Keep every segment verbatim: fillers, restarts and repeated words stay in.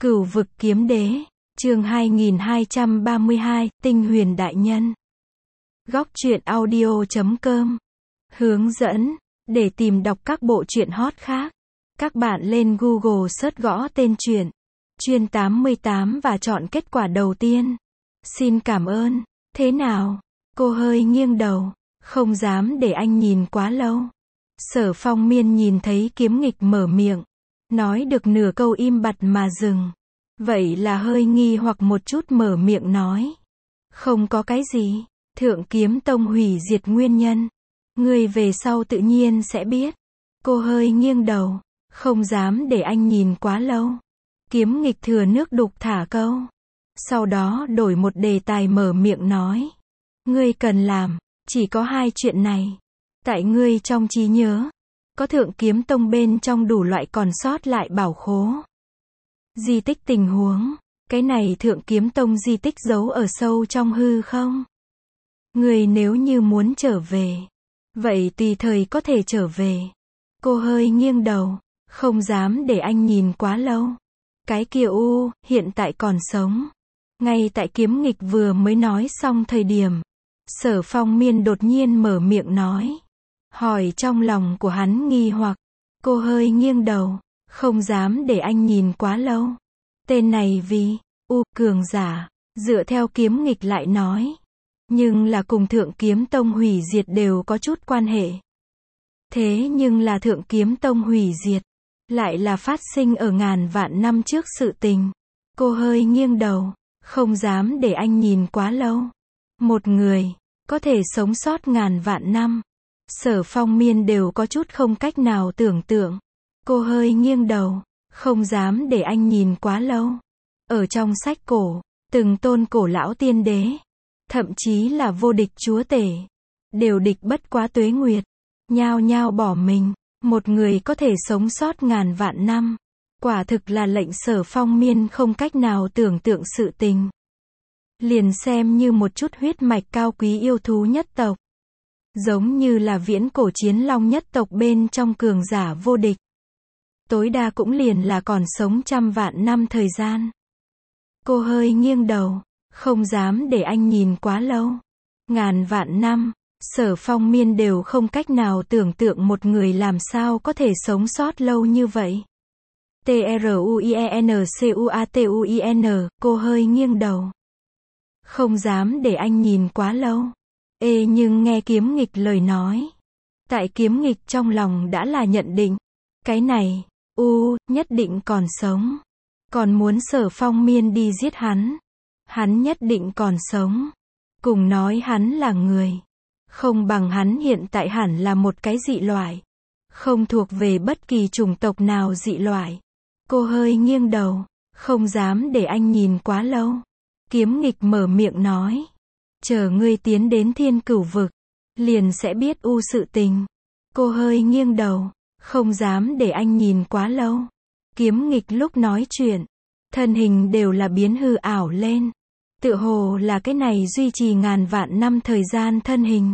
Cửu vực kiếm đế, chương hai nghìn hai trăm ba mươi hai, tinh huyền đại nhân. Góc truyện audio chấm com. Hướng dẫn, để tìm đọc các bộ truyện hot khác. Các bạn lên Google search gõ tên truyện, Chuyên tám mươi tám và chọn kết quả đầu tiên. Xin cảm ơn. Thế nào? Cô hơi nghiêng đầu, không dám để anh nhìn quá lâu. Sở Phong Miên nhìn thấy Kiếm Nghịch mở miệng, nói được nửa câu im bặt mà dừng. Vậy là hơi nghi hoặc một chút mở miệng nói. Không có cái gì, Thượng Kiếm Tông hủy diệt nguyên nhân. Người về sau tự nhiên sẽ biết. Cô hơi nghiêng đầu, không dám để anh nhìn quá lâu. Kiếm Nghịch thừa nước đục thả câu. Sau đó đổi một đề tài mở miệng nói. Ngươi cần làm, chỉ có hai chuyện này. Tại ngươi trong trí nhớ, có Thượng Kiếm Tông bên trong đủ loại còn sót lại bảo khố. Di tích tình huống, cái này Thượng Kiếm Tông di tích giấu ở sâu trong hư không? Người nếu như muốn trở về, vậy tùy thời có thể trở về. Cô hơi nghiêng đầu, không dám để anh nhìn quá lâu. Cái kia u, hiện tại còn sống. Ngay tại Kiếm Nghịch vừa mới nói xong thời điểm, Sở Phong Miên đột nhiên mở miệng nói. Hỏi trong lòng của hắn nghi hoặc, cô hơi nghiêng đầu, không dám để anh nhìn quá lâu. Tên này vì, u, cường giả, dựa theo Kiếm Nghịch lại nói. Nhưng là cùng Thượng Kiếm Tông hủy diệt đều có chút quan hệ. Thế nhưng là Thượng Kiếm Tông hủy diệt, lại là phát sinh ở ngàn vạn năm trước sự tình. Cô hơi nghiêng đầu, không dám để anh nhìn quá lâu. Một người, có thể sống sót ngàn vạn năm. Sở Phong Miên đều có chút không cách nào tưởng tượng. Cô hơi nghiêng đầu, không dám để anh nhìn quá lâu. Ở trong sách cổ, từng tôn cổ lão tiên đế, thậm chí là vô địch chúa tể, đều địch bất quá tuế nguyệt, nhao nhao bỏ mình. Một người có thể sống sót ngàn vạn năm, quả thực là lệnh Sở Phong Miên không cách nào tưởng tượng sự tình. Liền xem như một chút huyết mạch cao quý yêu thú nhất tộc, giống như là viễn cổ chiến long nhất tộc bên trong cường giả vô địch, tối đa cũng liền là còn sống trăm vạn năm thời gian. Cô hơi nghiêng đầu, không dám để anh nhìn quá lâu. Ngàn vạn năm, Sở Phong Miên đều không cách nào tưởng tượng một người làm sao có thể sống sót lâu như vậy. T R U I E N C U A T U I N, cô hơi nghiêng đầu. Không dám để anh nhìn quá lâu. Ê nhưng nghe Kiếm Nghịch lời nói. Tại Kiếm Nghịch trong lòng đã là nhận định. Cái này, u, nhất định còn sống. Còn muốn Sở Phong Miên đi giết hắn. Hắn nhất định còn sống. Cùng nói hắn là người. Không bằng hắn hiện tại hẳn là một cái dị loại. Không thuộc về bất kỳ chủng tộc nào dị loại. Cô hơi nghiêng đầu, không dám để anh nhìn quá lâu. Kiếm Nghịch mở miệng nói. Chờ ngươi tiến đến Thiên Cửu vực, liền sẽ biết u sự tình. Cô hơi nghiêng đầu, không dám để anh nhìn quá lâu. Kiếm Nghịch lúc nói chuyện, thân hình đều là biến hư ảo lên. Tựa hồ là cái này duy trì ngàn vạn năm thời gian thân hình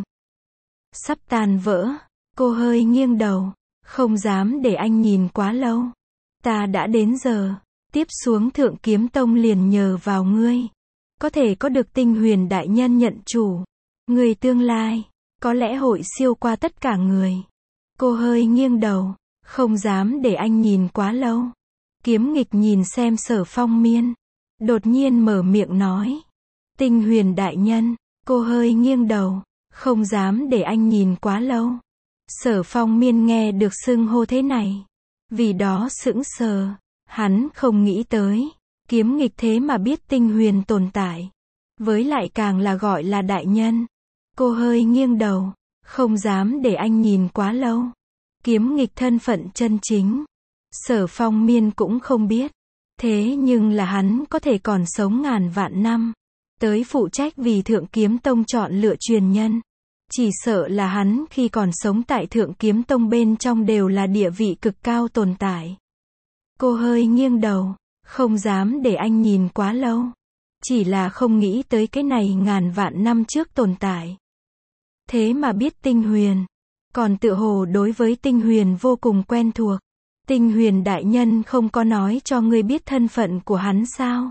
sắp tan vỡ. Cô hơi nghiêng đầu, không dám để anh nhìn quá lâu. Ta đã đến giờ, tiếp xuống Thượng Kiếm Tông liền nhờ vào ngươi. Có thể có được tinh huyền đại nhân nhận chủ. Người tương lai, có lẽ hội siêu qua tất cả người. Cô hơi nghiêng đầu, không dám để anh nhìn quá lâu. Kiếm Nghịch nhìn xem Sở Phong Miên, đột nhiên mở miệng nói. Tinh huyền đại nhân, cô hơi nghiêng đầu, không dám để anh nhìn quá lâu. Sở Phong Miên nghe được xưng hô thế này, vì đó sững sờ, hắn không nghĩ tới. Kiếm Nghịch thế mà biết tinh huyền tồn tại. Với lại càng là gọi là đại nhân. Cô hơi nghiêng đầu, không dám để anh nhìn quá lâu. Kiếm Nghịch thân phận chân chính, Sở Phong Miên cũng không biết. Thế nhưng là hắn có thể còn sống ngàn vạn năm, tới phụ trách vì Thượng Kiếm Tông chọn lựa truyền nhân. Chỉ sợ là hắn khi còn sống tại Thượng Kiếm Tông bên trong đều là địa vị cực cao tồn tại. Cô hơi nghiêng đầu, không dám để anh nhìn quá lâu. Chỉ là không nghĩ tới cái này ngàn vạn năm trước tồn tại. Thế mà biết tinh huyền. Còn tự hồ đối với tinh huyền vô cùng quen thuộc. Tinh Huyền đại nhân không có nói cho ngươi biết thân phận của hắn sao?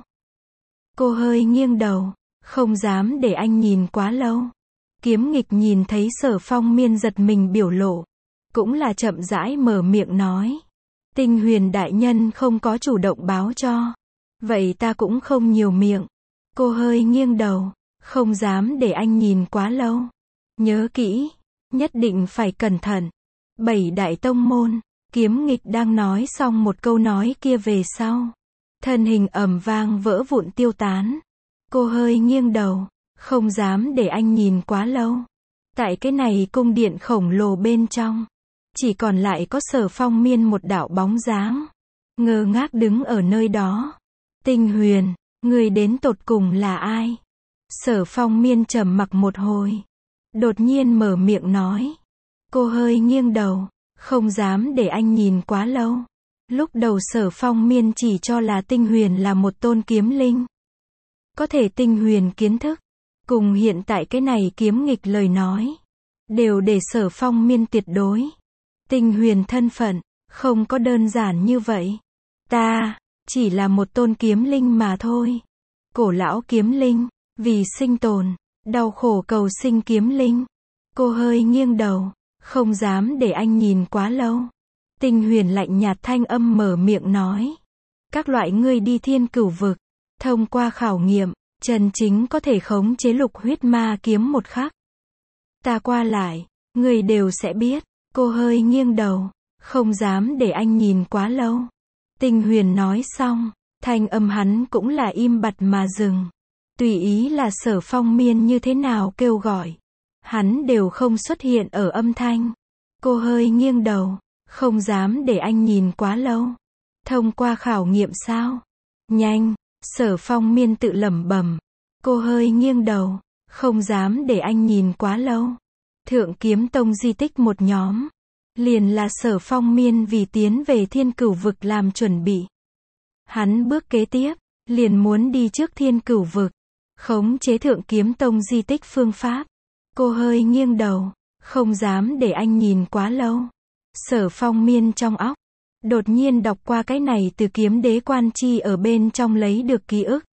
Cô hơi nghiêng đầu, không dám để anh nhìn quá lâu. Kiếm Nghịch nhìn thấy Sở Phong Miên giật mình biểu lộ, cũng là chậm rãi mở miệng nói. Tinh Huyền đại nhân không có chủ động báo cho. Vậy ta cũng không nhiều miệng. Cô hơi nghiêng đầu, không dám để anh nhìn quá lâu. Nhớ kỹ, nhất định phải cẩn thận. Bảy đại tông môn, Kiếm Nghịch đang nói xong một câu nói kia về sau. Thân hình ầm vang vỡ vụn tiêu tán. Cô hơi nghiêng đầu, không dám để anh nhìn quá lâu. Tại cái này cung điện khổng lồ bên trong, chỉ còn lại có Sở Phong Miên một đạo bóng dáng, ngơ ngác đứng ở nơi đó. Tinh Huyền, người đến tột cùng là ai? Sở Phong Miên trầm mặc một hồi, đột nhiên mở miệng nói. Cô hơi nghiêng đầu, không dám để anh nhìn quá lâu. Lúc đầu Sở Phong Miên chỉ cho là Tinh Huyền là một tôn kiếm linh. Có thể Tinh Huyền kiến thức, cùng hiện tại cái này Kiếm Nghịch lời nói, đều để Sở Phong Miên tuyệt đối. Tinh Huyền thân phận, không có đơn giản như vậy. Ta, chỉ là một tôn kiếm linh mà thôi. Cổ lão kiếm linh, vì sinh tồn, đau khổ cầu sinh kiếm linh. Cô hơi nghiêng đầu, không dám để anh nhìn quá lâu. Tinh Huyền lạnh nhạt thanh âm mở miệng nói. Các loại ngươi đi Thiên Cửu vực, thông qua khảo nghiệm, chân chính có thể khống chế lục huyết ma kiếm một khắc. Ta qua lại, ngươi đều sẽ biết. Cô hơi nghiêng đầu, không dám để anh nhìn quá lâu. Tinh Huyền nói xong, thanh âm hắn cũng là im bặt mà dừng. Tùy ý là Sở Phong Miên như thế nào kêu gọi, hắn đều không xuất hiện ở âm thanh. Cô hơi nghiêng đầu, không dám để anh nhìn quá lâu. Thông qua khảo nghiệm sao? Nhanh, Sở Phong Miên tự lẩm bẩm. Cô hơi nghiêng đầu, không dám để anh nhìn quá lâu. Thượng Kiếm Tông di tích một nhóm, liền là Sở Phong Miên vì tiến về Thiên Cửu vực làm chuẩn bị. Hắn bước kế tiếp, liền muốn đi trước Thiên Cửu vực, khống chế Thượng Kiếm Tông di tích phương pháp. Cô hơi nghiêng đầu, không dám để anh nhìn quá lâu. Sở Phong Miên trong óc, đột nhiên đọc qua cái này từ Kiếm Đế Quan Chi ở bên trong lấy được ký ức.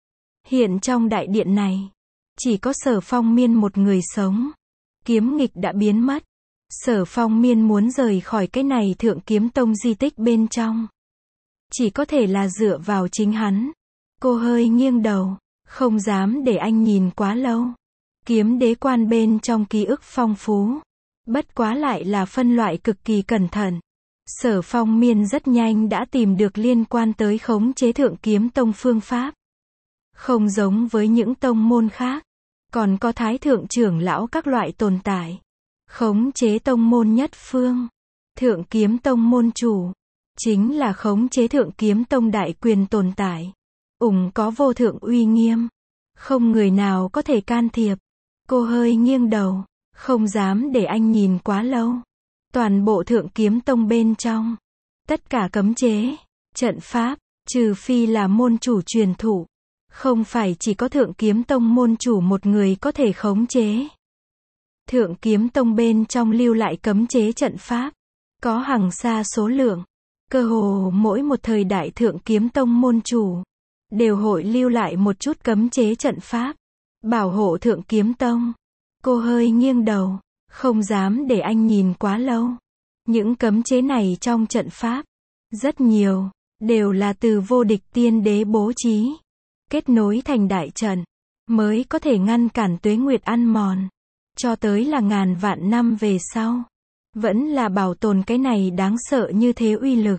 Hiện trong đại điện này, chỉ có Sở Phong Miên một người sống. Kiếm Nghịch đã biến mất. Sở Phong Miên muốn rời khỏi cái này Thượng Kiếm Tông di tích bên trong, chỉ có thể là dựa vào chính hắn. Cô hơi nghiêng đầu, không dám để anh nhìn quá lâu. Kiếm Đế Quan bên trong ký ức phong phú, bất quá lại là phân loại cực kỳ cẩn thận. Sở Phong Miên rất nhanh đã tìm được liên quan tới khống chế Thượng Kiếm Tông phương pháp. Không giống với những tông môn khác, còn có Thái Thượng trưởng lão các loại tồn tại. Khống chế tông môn nhất phương, Thượng Kiếm Tông môn chủ, chính là khống chế Thượng Kiếm Tông đại quyền tồn tại. Ủng có vô thượng uy nghiêm, không người nào có thể can thiệp. Cô hơi nghiêng đầu, không dám để anh nhìn quá lâu. Toàn bộ Thượng Kiếm Tông bên trong, tất cả cấm chế, trận pháp, trừ phi là môn chủ truyền thụ, không phải chỉ có Thượng Kiếm Tông môn chủ một người có thể khống chế. Thượng Kiếm Tông bên trong lưu lại cấm chế trận pháp, có hàng xa số lượng. Cơ hồ mỗi một thời đại Thượng Kiếm Tông môn chủ, đều hội lưu lại một chút cấm chế trận pháp, bảo hộ Thượng Kiếm Tông. Cô hơi nghiêng đầu, không dám để anh nhìn quá lâu. Những cấm chế này trong trận pháp, rất nhiều, đều là từ vô địch tiên đế bố trí, kết nối thành đại trận, mới có thể ngăn cản tuế nguyệt ăn mòn. Cho tới là ngàn vạn năm về sau, vẫn là bảo tồn cái này đáng sợ như thế uy lực.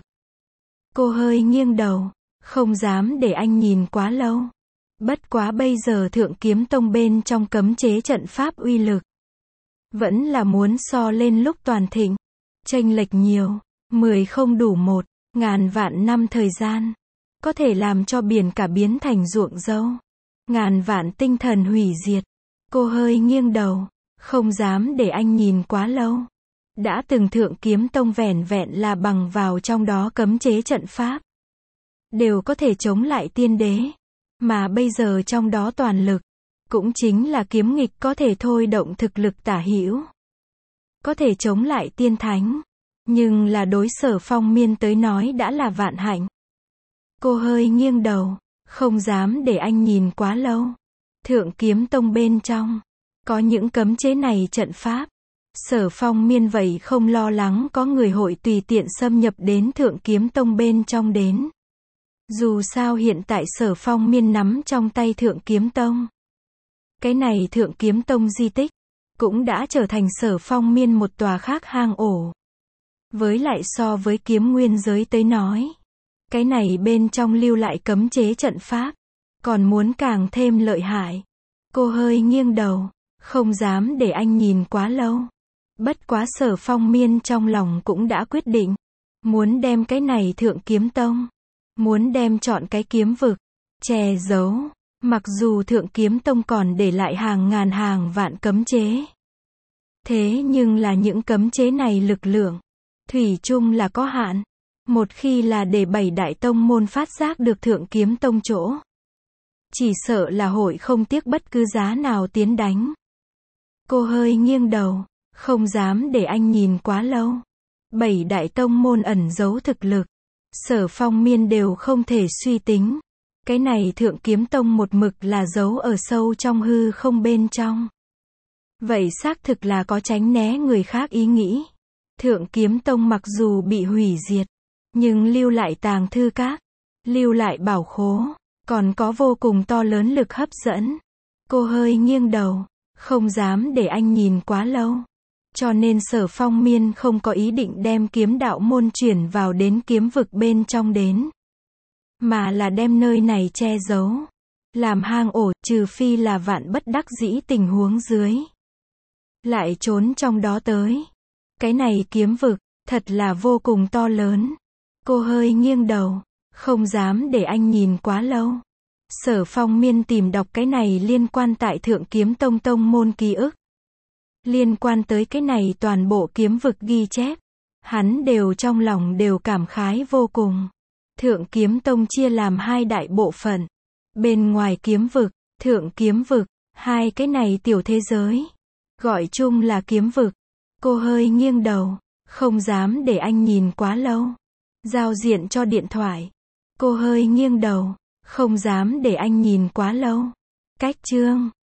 Cô hơi nghiêng đầu, không dám để anh nhìn quá lâu. Bất quá bây giờ Thượng Kiếm Tông bên trong cấm chế trận pháp uy lực, vẫn là muốn so lên lúc toàn thịnh, chênh lệch nhiều, mười không đủ một, ngàn vạn năm thời gian, có thể làm cho biển cả biến thành ruộng dâu, ngàn vạn tinh thần hủy diệt. Cô hơi nghiêng đầu, không dám để anh nhìn quá lâu. Đã từng Thượng Kiếm Tông vẻn vẹn là bằng vào trong đó cấm chế trận pháp, đều có thể chống lại tiên đế. Mà bây giờ trong đó toàn lực, cũng chính là Kiếm Nghịch có thể thôi động thực lực tả hữu, có thể chống lại tiên thánh. Nhưng là đối Sở Phong Miên tới nói đã là vạn hạnh. Cô hơi nghiêng đầu, không dám để anh nhìn quá lâu. Thượng Kiếm Tông bên trong, có những cấm chế này trận pháp. Sở Phong Miên vậy không lo lắng có người hội tùy tiện xâm nhập đến Thượng Kiếm Tông bên trong đến. Dù sao hiện tại Sở Phong Miên nắm trong tay Thượng Kiếm Tông. Cái này Thượng Kiếm Tông di tích, cũng đã trở thành Sở Phong Miên một tòa khác hang ổ. Với lại so với kiếm nguyên giới tới nói, cái này bên trong lưu lại cấm chế trận pháp, còn muốn càng thêm lợi hại. Cô hơi nghiêng đầu, không dám để anh nhìn quá lâu. Bất quá Sở Phong Miên trong lòng cũng đã quyết định, muốn đem cái này Thượng Kiếm Tông, muốn đem chọn cái kiếm vực, che giấu. Mặc dù Thượng Kiếm Tông còn để lại hàng ngàn hàng vạn cấm chế. Thế nhưng là những cấm chế này lực lượng, thủy chung là có hạn. Một khi là để bảy đại tông môn phát giác được Thượng Kiếm Tông chỗ, chỉ sợ là hội không tiếc bất cứ giá nào tiến đánh. Cô hơi nghiêng đầu, không dám để anh nhìn quá lâu. Bảy đại tông môn ẩn giấu thực lực, Sở Phong Miên đều không thể suy tính. Cái này Thượng Kiếm Tông một mực là giấu ở sâu trong hư không bên trong. Vậy xác thực là có tránh né người khác ý nghĩ. Thượng Kiếm Tông mặc dù bị hủy diệt, nhưng lưu lại tàng thư các, lưu lại bảo khố, còn có vô cùng to lớn lực hấp dẫn. Cô hơi nghiêng đầu, không dám để anh nhìn quá lâu. Cho nên Sở Phong Miên không có ý định đem kiếm đạo môn chuyển vào đến kiếm vực bên trong đến. Mà là đem nơi này che giấu, làm hang ổ, trừ phi là vạn bất đắc dĩ tình huống dưới. Lại trốn trong đó tới. Cái này kiếm vực, thật là vô cùng to lớn. Cô hơi nghiêng đầu, không dám để anh nhìn quá lâu. Sở Phong Miên tìm đọc cái này liên quan tại Thượng Kiếm Tông tông môn ký ức. Liên quan tới cái này toàn bộ kiếm vực ghi chép. Hắn đều trong lòng đều cảm khái vô cùng. Thượng Kiếm Tông chia làm hai đại bộ phận. Bên ngoài kiếm vực, Thượng Kiếm vực, hai cái này tiểu thế giới. Gọi chung là kiếm vực. Cô hơi nghiêng đầu, không dám để anh nhìn quá lâu. Giao diện cho điện thoại. Cô hơi nghiêng đầu, không dám để anh nhìn quá lâu. Cách chương